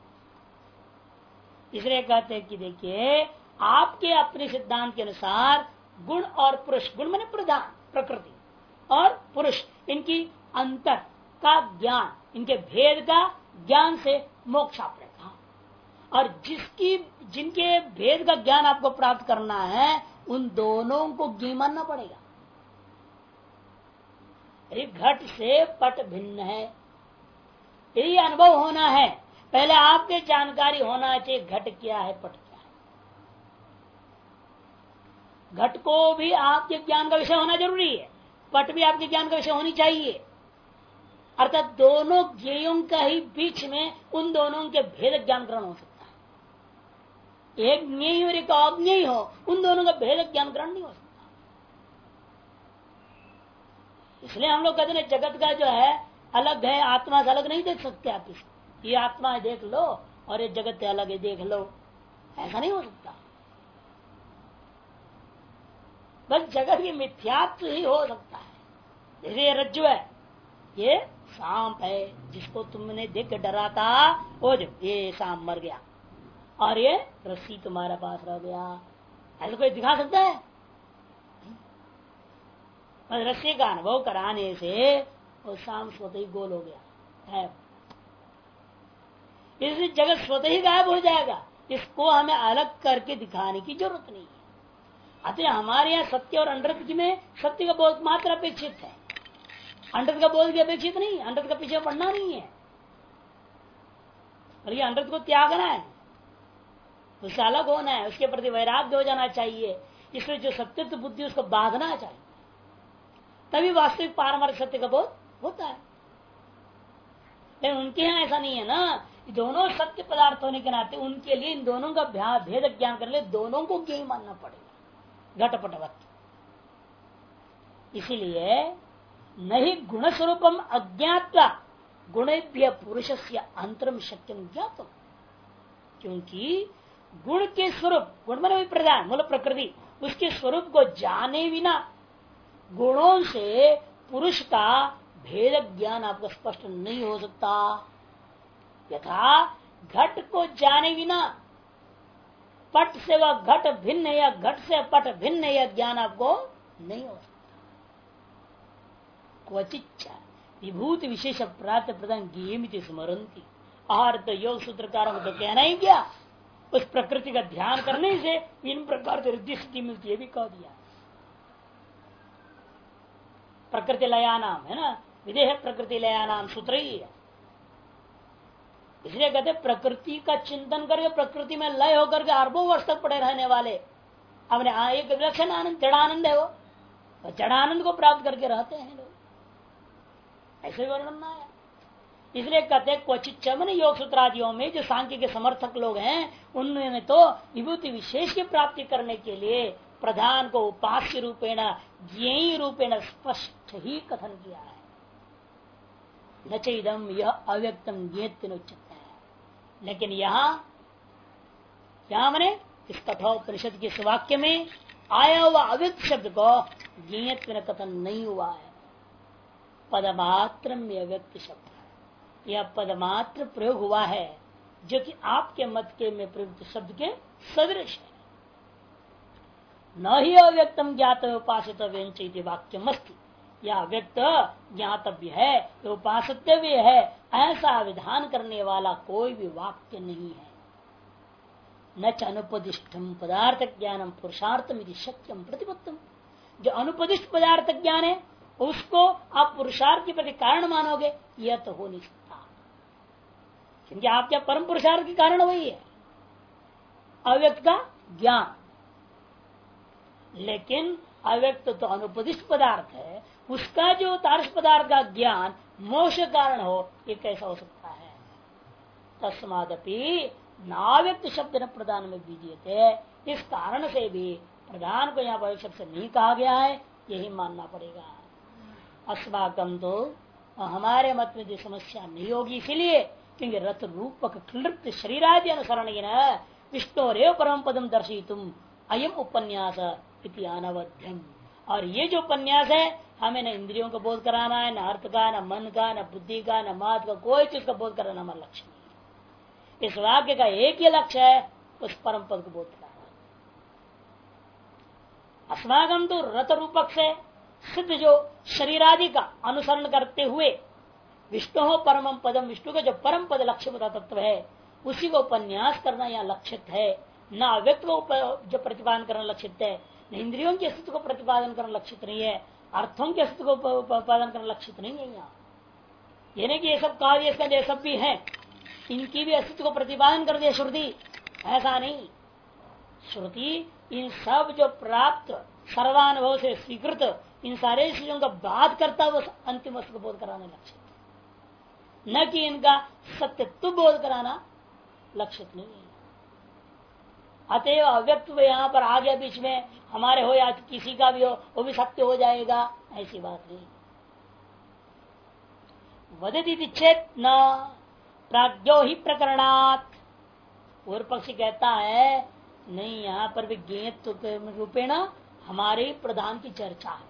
इसलिए कहते हैं कि देखिए, आपके अपने सिद्धांत के अनुसार गुण और पुरुष, गुण माने प्रधान प्रकृति और पुरुष, इनकी अंतर का ज्ञान, इनके भेद का ज्ञान से मोक्ष आपने कहा। और जिनके भेद का ज्ञान आपको प्राप्त करना है, उन दोनों को ज्ञेय मानना पड़ेगा। घट से पट भिन्न है, यही अनुभव होना है। पहले आपके जानकारी होना चाहिए घट क्या है, पट क्या है। घट को भी आपके ज्ञान का विषय होना जरूरी है, पट भी आपके ज्ञान का विषय होनी चाहिए। अर्थात दोनों ज्ञेयों का ही बीच में उन दोनों के भेद ज्ञान ग्रहण हो सकता है। एक ज्ञेय और एक अज्ञेय हो, उन दोनों का भेद ज्ञान ग्रहण नहीं हो सकता। इसलिए हम लोग कहते हैं जगत का जो है अलग है, आत्मा से अलग नहीं देख सकते आप इसको। ये आत्मा है देख लो, और ये जगत से अलग है देख लो, ऐसा नहीं हो सकता। बस जगत की मिथ्यात्व ही हो सकता है। जैसे ये रज्जु है, ये सांप है, जिसको तुमने देख के डरा था, वो जो ये सांप मर गया, और ये रस्सी तुम्हारे पास रह गया, ऐसा कोई दिखा सकता है? रस्सी का अनुभव कराने से वो सांप स्वतः ही गोल हो गया है। इसलिए जगत स्वतः ही गायब हो जाएगा, इसको हमें अलग करके दिखाने की जरूरत नहीं है। अतः हमारे यहाँ सत्य और अनृत में सत्य का बोध मात्र अपेक्षित है, अनृत का बोध भी अपेक्षित नहीं। अनृत का पीछे पड़ना नहीं है, बल्कि अनृत को त्यागना है, उससे अलग होना है, उसके प्रति वैराग्य हो जाना चाहिए। इसलिए जो सत्य बुद्धि उसको बांधना चाहिए, तभी वास्तविक पारमार्थिक सत्य का बोध होता है। लेकिन उनके यहाँ ऐसा नहीं है ना, दोनों सत्य पदार्थ होने के नाते उनके लिए इन दोनों का भेद ज्ञान कर ले, दोनों को ज्ञ मानना पड़ेगा घटपटवत। इसीलिए नहीं गुण स्वरूपम अज्ञात्वा गुणेभ्य पुरुष से अंतरम शक्यम ज्ञातम, क्योंकि गुण के स्वरूप, गुण माने प्रधान मूल प्रकृति, उसके स्वरूप को जाने बिना गुणों से पुरुष का भेद ज्ञान आपको स्पष्ट नहीं हो सकता। यथा घट को जाने बिना पट से वह घट भिन्न है या घट से पट भिन्न है, यह ज्ञान आपको नहीं हो सकता। क्वचिच्च विभूति विशेष प्राप्त प्रदान ज्ञेयमिति स्मरन्ति। और तो योग सूत्रकारों को तो कहना ही क्या, उस प्रकृति का ध्यान करने से इन प्रकार से रिद्धि स्थिति मिलती है, भी कह दिया। प्रकृति लया नाम है ना, विदेह प्रकृति लया नाम सूत्र ही है। इसलिए कहते प्रकृति का चिंतन करके प्रकृति में लय होकर के अरबों वर्ष तक पड़े रहने वाले अपने एक विलक्षण आनंद जड़ानंद है, वो जड़ानंद को प्राप्त करके रहते हैं लोग, ऐसे वर्णन आया। इसलिए कहते हैं क्वचित चमन योग सूत्रादियों में जो सांख्य के समर्थक लोग हैं, उन्होंने तो विभूति विशेष की प्राप्ति करने के लिए प्रधान को उपास्य रूपेण ज्ञेय रूपेण स्पष्ट ही कथन किया है। न चेदम यह अव्यक्तम ज्ञेत्व उच्चते है, लेकिन यहाँ मैंने इस कथोपनिषद के इस वाक्य में आया हुआ अव्यक्त शब्द को ज्ञेत्व कथन नहीं हुआ है। पदमात्र में अव्यक्त शब्द है, यह पदमात्र प्रयोग हुआ है, जो कि आपके मत के में प्रयुक्त शब्द के सदृश है। न ही अव्यक्तम ज्ञात उपासित वाक्य मस्ती, यह व्यक्त ज्ञातव्य है, तो उपासितव्य है, ऐसा विधान करने वाला कोई भी वाक्य नहीं है। न च अनुपदिष्टम पदार्थ ज्ञानम पुरुषार्थम यदि शक्यम प्रतिपत्तम, जो अनुपदिष्ट पदार्थ ज्ञान है उसको आप पुरुषार्थ के प्रति कारण मानोगे, यह तो हो नहीं सकता, क्योंकि आपके परम पुरुषार्थ के कारण वही है अव्यक्त का ज्ञान। लेकिन अव्यक्त तो अनुपदिष्ट पदार्थ है, उसका जो तारस पदार्थ का ज्ञान मोक्ष कारण हो, ये कैसा हो सकता है। तस्मादपि नाव्यक्त शब्द न प्रदान में बीजिए, इस कारण से भी प्रधान को यहाँ पर शब्द से नहीं कहा गया है, यही मानना पड़ेगा। अस्माकम तो हमारे मत में जो समस्या नहीं होगी, इसीलिए क्योंकि रथ रूपक क्लृप्त शरीरादि अनुसरण विष्णु परम पदम दर्शितुम अयम उपन्यास इति अनवध्यम। और ये जो उपन्यास है, हमें न इंद्रियों का बोध कराना है, न अर्थ का, न मन का, न बुद्धि का, न मात का, कोई चीज का बोध कराना हमारा लक्ष्य नहीं है। इस वाक्य का एक ही लक्ष्य है, उस परम पद को बोध कराना। अस्माकम तो रथ रूपक से सिद्ध जो शरीरादि का अनुसरण करते हुए विष्णु हो परम पदम, विष्णु का जो परम पद लक्ष्य बता तत्व है, उसी को उपन्यास करना यहाँ लक्षित है। न अव्यक्त को जो प्रतिपादन करना लक्षित है, न इंद्रियों के अस्तित्व को प्रतिपादन करना लक्षित नहीं है, अर्थों के अस्तित्व को प्रतिपादन करना लक्षित नहीं है। यहाँ यानी कि ये सब काव्य ये सब भी है, इनकी भी अस्तित्व को प्रतिपादन कर दिया श्रुति, ऐसा नहीं। श्रुति इन सब जो प्राप्त सर्वानुभव से स्वीकृत इन सारे चीजों का बात करता हुआ अंतिम वस्तु को बोध कराने लक्षित, न कि इनका सत्यत्व बोध कराना लक्षित नहीं है। अतएव अव्यक्त यहाँ पर आ गया बीच में, हमारे हो या किसी का भी हो, वो भी सत्य हो जाएगा, ऐसी बात नहीं। वदति चेत न प्राज्ञो ही प्रकरणात्, पूर्व पक्षी कहता है नहीं, यहाँ पर भी ज्ञेयत्व रूपेण हमारे प्रधान की चर्चा है।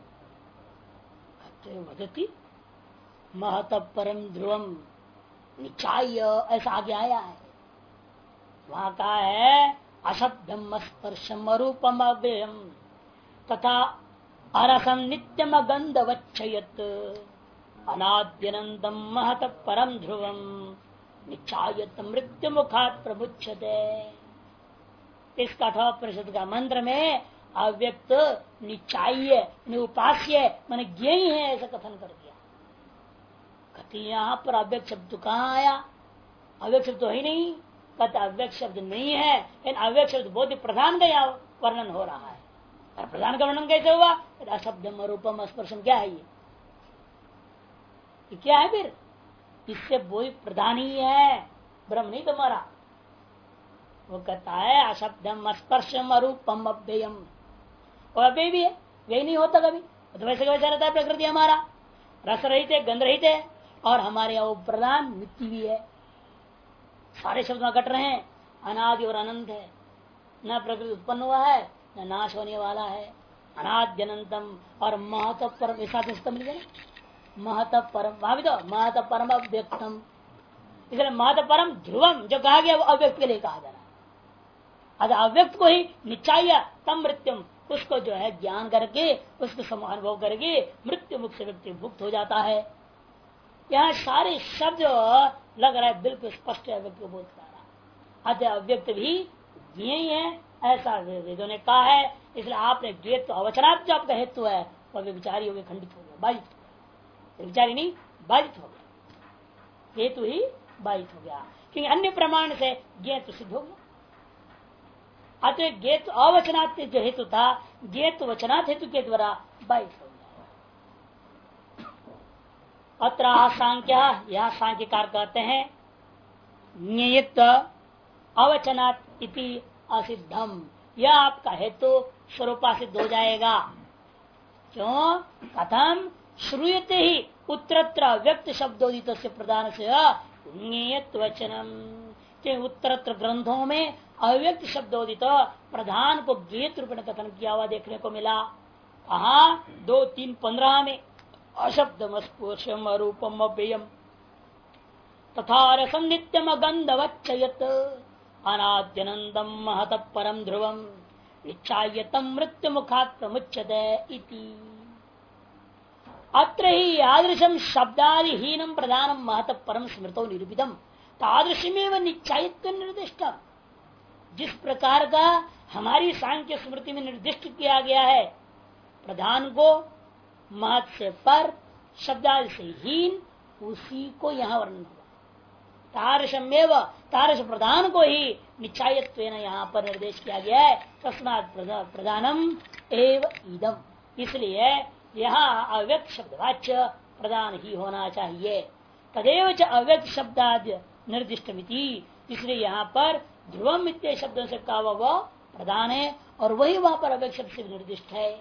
वदति महत परम ध्रुवम निचाय, ऐसा आगे आया है। वहां कहा है अशब्दम स्पर्शम रूपम अव्ययम तथा अरसम नित्यम गंधवच्छयत अनाद्यनंदम महत परम ध्रुवम निचायत मृत्यु मुखात प्रमुच्यते। इस कठोपनिषद का मंत्र में अव्यक्त निचाय उपास्य मन ज्ञेय है, ऐसा कथन कर दिया। कहते यहाँ पर अव्यक्त शब्द कहाँ आया, अव्यक्त शब्द तो ही नहीं, कहते अव्यक्त शब्द नहीं है, लेकिन अव्यक्त शब्द बोध प्रधान का यहाँ वर्णन हो रहा है। और प्रधान का वर्णन कैसे हुआ, अशब्दम रूपम स्पर्शम, क्या है ये क्या है फिर, इससे वो प्रधान ही है, ब्रह्म नहीं तुम्हारा। वो कहता है अशब्दम स्पर्शम अरूपम अव्ययम, और अव्यय भी है, व्यय नहीं होता कभी, तो वैसे का वैसा रहता है प्रकृति हमारा, रस रहित है, गंध रहित है, और हमारे यहाँ वो प्रधान मिट्टी भी है। सारे शब्द में घट रहे हैं, अनादि और अनंत है, न प्रकृति उत्पन्न हुआ है न नाश होने वाला है, अनाद्यनंतम और महत परम, साथ मिल गया महत परम, वहां भी तो महत परम अव्यक्तम, इसलिए महत परम ध्रुवम जो कहा गया वो अव्यक्त के लिए कहा जा रहा है। अतः अव्यक्त को ही निचाय तम मृत्युम, उसको जो है ज्ञान करके उसको समानुभव करके मृत्यु मुक्त से व्यक्ति मुक्त हो जाता है। यहाँ सारे शब्द लग रहा है बिल्कुल स्पष्ट है, व्यक्ति को बोध कर रहा। अतः अव्यक्त भी यही है, ऐसा वेदों ने कहा है। इसलिए आपने द्वैत तो अवचनात् जो आपका हेतु है वह विचारी हो गया, खंडित हो गया, बाधित हो गया, विचारी नहीं बाधित हो गया, हेतु ही बाधित हो गया, क्योंकि अन्य प्रमाण से ज्ञेय तो सिद्ध हो गया। अतः ज्ञेय अवचनात् जो हेतु था, ज्ञेय वचनात् हेतु के द्वारा बाधित हो गया। अत्र सांख्य, यह सांख्यकार कहते हैं ज्ञेयत्व अवचनात् इति असिद्धम, यह आपका हेतु स्वरूपा सिद्ध हो जाएगा। क्यों? कथम श्रूयते ही उत्तरत्र व्यक्त शब्दोदित से प्रधान से वचनम, के उत्तरत्र ग्रंथों में अव्यक्त शब्दोदित प्रधान को ज्ञेय रूप में कथन किया हुआ देखने को मिला। कहा 2-3-15 में अशब्दम स्पर्शम अरूपम अव्ययम तथा रसम नित्यम गंधवच्चयत अनाद्यनंदम महत परम ध्रुवम इच्छायतम मृत्यु मुखात प्रमुच्यते इति। अत्र ही यादृशम शब्दादिहीनम प्रधानम महत परम स्मृतो निरूपितम तादृशमेव निश्चायित्व निर्दिष्टम, जिस प्रकार का हमारी सांख्य स्मृति में निर्दिष्ट किया गया है प्रधान को महत से पर शब्दादि से हीन, उसी को यहाँ वर्णन हुआ। तारसमेव, तारस प्रधान को ही निश्चायत्व यहाँ पर निर्देश किया गया है। तस्मात् प्रधानम एव इदम, इसलिए यहाँ अव्यक्त शब्दवाच्य प्रधान ही होना चाहिए। तदेव च अव्यक्त शब्दाद्य निर्दिष्ट मिति, इसलिए यहाँ पर ध्रुवम इत्य शब्दों से कहा वह प्रधान है और वही वहां पर अव्यक्त शब्द से निर्दिष्ट है।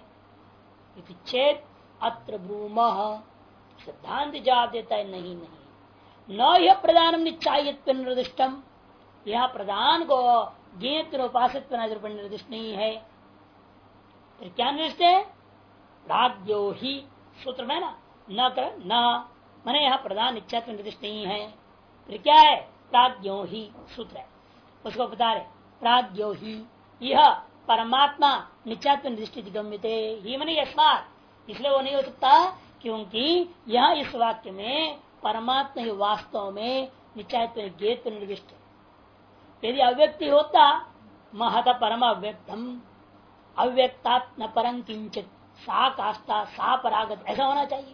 चेत अत्र ब्रूमः, सिद्धांत जवाब देता है नहीं नहीं, न यह प्रधानम निश्चायित्व निर्दिष्टम, यह प्रधान को ज्ञेय उपासित निर्दिष्ट नहीं है। फिर क्या निर्दिष्ट है? प्राज्ञो ही, सूत्र में ना न कर न मैंने यहाँ प्रधान निश्चय निर्दिष्ट नहीं है। फिर क्या है? प्राज्ञो ही सूत्र है, उसको बता रहे प्राज्ञो ही, यह परमात्मा निश्चय निर्दिष्ट गम्यते ही मैंने यस्मात्, इसलिए वो नहीं हो सकता क्योंकि यह इस वाक्य में परमात्मा ही वास्तव में निश्चयत्व ज्ञेय निर्दिष्ट है। यदि अव्यक्ति होता महत परम अव्यक्तम, अव्यक्तात् न परं किंचित सा काष्ठा सा परागत, ऐसा होना चाहिए।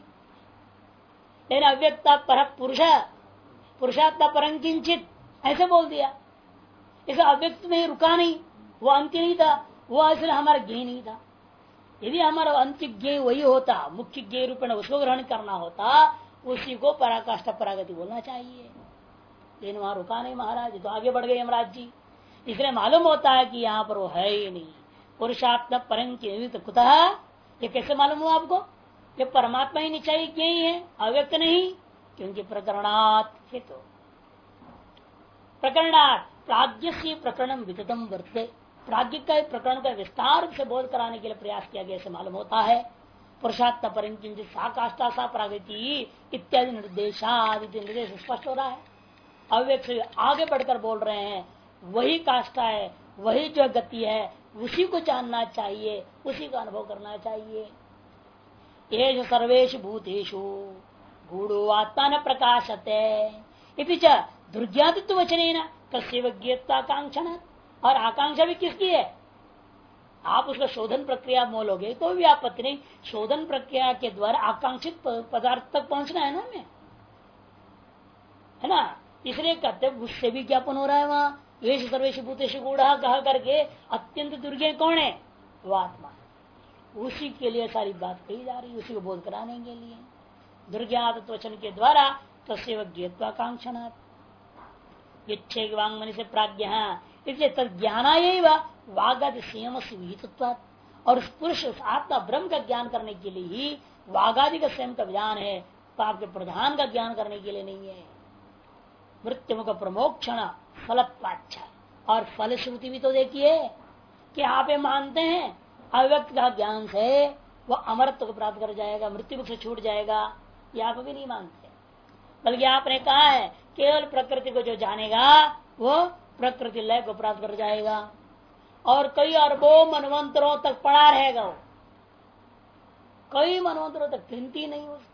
लेकिन अव्यक्ता पर पुरुष, पुरुषात्मा परं किंचित ऐसे बोल दिया। इसे अव्यक्त में रुका नहीं, वो अंत्य नहीं था, वो इसलिए हमारा ज्ञेय नहीं था। यदि हमारा अंत्य ज्ञेय वही होता, मुख्य ज्ञेय रूप में उसको ग्रहण करना होता, उसी को पराकाष्ठा परागति बोलना चाहिए। लेकिन वहां रुका नहीं महाराज, तो आगे बढ़ गए यमराज जी। इसलिए मालूम होता है कि यहाँ पर वो है ही नहीं। पुरुषात्मा परं तो कुतः, ये कैसे मालूम हुआ आपको? ये परमात्मा ही निश्चय ज्ञेय ही है, अव्यक्त नहीं, क्योंकि प्रकरणात् हेतु, प्रकरणात् प्राज्ञ से प्रकरणम विदितम वर्ते, प्राज्ञ का प्रकरण का विस्तार से बोध कराने के लिए प्रयास किया गया, ऐसे मालूम होता है। पुरुषात्मा परं किंचित सा काष्ठा सा प्रागति इत्यादि निर्देश स्पष्ट हो रहा है। अव्यक्त से आगे बढ़कर बोल रहे हैं वही काष्ठा है, वही जो गति है, उसी को जानना चाहिए, उसी का अनुभव करना चाहिए। ये सर्वेषु भूतेषु गूढ़ो आत्मा न प्रकाशते इति च दुर्ज्ञातित्व वचनेन तस्यैव ज्ञेयत्वाकांक्षण, और आकांक्षा भी किसकी है? आप उसका शोधन प्रक्रिया मोलोगे तो भी आपत्ति नहीं, शोधन प्रक्रिया के द्वारा आकांक्षित पदार्थ तक पहुंचना है ना हमें, है ना। इसलिए कहते उससे भी ज्ञापन हो रहा है वहां ये सर्वेश भूतेषु गूढ़ा कहा करके अत्यंत दुर्ज्ञ कौन है? वो आत्मा है। उसी के लिए सारी बात कही जा रही है, उसी को बोध कराने के लिए। दुर्ज्ञात वचन के द्वारा तस्व ज्ञत्वाकांक्षणात् इच्छे वांगमनि से प्राज्ञ, इसलिए तद ज्ञाना वागादि संयम से विहितत्वात्, और उस पुरुष उस आत्मा ब्रह्म का ज्ञान करने के लिए ही वागादि का संयम का विधान है, तो आपके प्रधान का ज्ञान करने के लिए नहीं है। मृत्युमुख प्रमोक्षण फलत्वाच्छ, और फल श्रुति भी तो देखिए कि आप ये मानते हैं अव्यक्त का ज्ञान से वह अमरत्व को प्राप्त कर जाएगा, मृत्यु से छूट जाएगा, ये आप भी नहीं मानते। बल्कि आपने कहा है केवल प्रकृति को जो जानेगा वो प्रकृति लय को प्राप्त कर जाएगा, और कई अरबों मनवंतरों तक पड़ा रहेगा, वो कई मनवंतरों तक गिनती नहीं हो।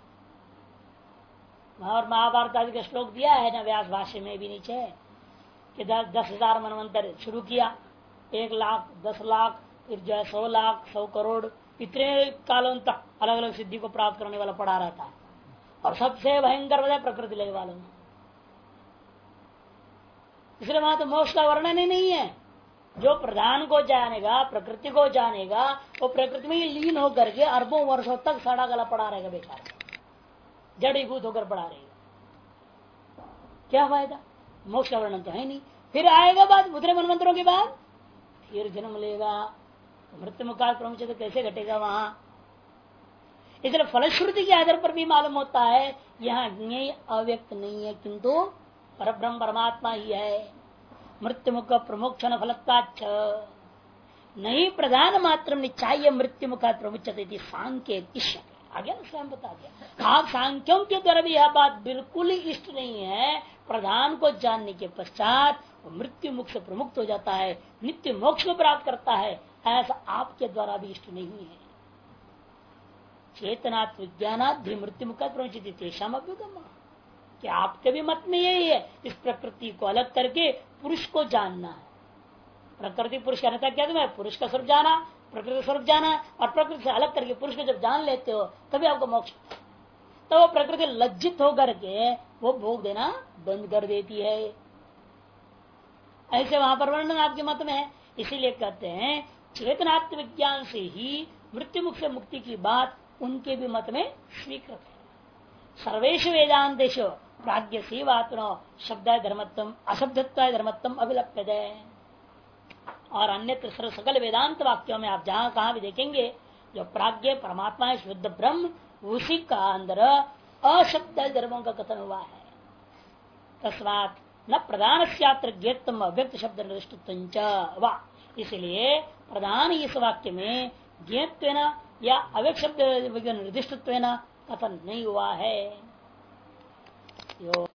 और महाभारत आदि का श्लोक दिया है ना व्यास भाष्य में भी नीचे कि 10,000 मनवंतर शुरू किया, 1 लाख 10 लाख फिर जो है 100 लाख 100 करोड़, इतने कालों तक अलग अलग सिद्धि को प्राप्त करने वाला पड़ा रहता है। और सबसे भयंकर वजह प्रकृति लय वालों में, इसलिए वहां तो मोक्ष का वर्णन ही नहीं है। जो प्रधान को जानेगा, प्रकृति को जानेगा, वो प्रकृति में ही लीन होकर के अरबों वर्षों तक सड़ा गला पड़ा रहेगा, बेकार जड़ीभूत होकर पड़ा रहेगा, क्या फायदा। मोक्ष का वर्णन तो है नहीं। फिर आएगा बाद उतरे मनमंत्रों के बाद फिर जन्म लेगा, तो मृत्यु मुखात प्रमुच तो कैसे घटेगा वहां। इसलिए फलश्रुति के आधार पर भी मालूम होता है यहाँ ज्ञेय अव्यक्त नहीं है, किंतु परब्रह्म परमात्मा ही है। मृत्यु मुख प्रमोक्षण फलत्वाच्छ नहीं प्रधान मात्र निचाय मृत्यु मुखात प्रमुचते सांख्य आगे ना स्वयं बता दिया। आप सांख्यों के द्वारा भी यह बात बिल्कुल ही इष्ट नहीं है। प्रधान को जानने के पश्चात मृत्यु मुख से प्रमुक्त हो जाता है, नित्य मोक्ष को प्राप्त करता है, ऐसा आपके द्वारा भी इष्ट नहीं है। चेतनात् विज्ञानात् भी मृत्यु मुख प्रमुचित तेषाम अभ्युगम, कि आपके भी मत में यही है। इस प्रकृति को अलग करके पुरुष को जानना है। प्रकृति पुरुष का रहता क्या तुम्हें पुरुष का स्वरूप जाना, प्रकृति स्वरूप जाना, और प्रकृति से अलग करके पुरुष को जब जान लेते हो तभी आपको मोक्ष। तो वो प्रकृति लज्जित होकर के वो भोग देना बंद कर देती है। ऐसे वहां पर वर्णन आपके मत में है। इसीलिए कहते हैं चेतनात्म विज्ञान से ही मृत्यु मुख से मुक्ति की बात उनके भी मत में स्वीकृत है। सर्वेश वेदांतेश प्राज्ञ सेवात्मनो शब्दाय धर्मत्म अशब्दत्वाय धर्मत्म अभिलप्यते। और अन्य सकल वेदांत वाक्यों में आप जहां कहा भी देखेंगे जो प्राज्ञ परमात्मा है शुद्ध ब्रह्म, उसी का अंदर अशब्द धर्मों का कथन हुआ है। तस्मात् न प्रधान ज्ञेयत्म अव्यक्त शब्द निर्दिष्ट, इसलिए प्रधान इस वाक्य में ज्ञेयत्वेन या अव्यक्त शब्द निर्दिष्ट कथन नहीं हुआ है।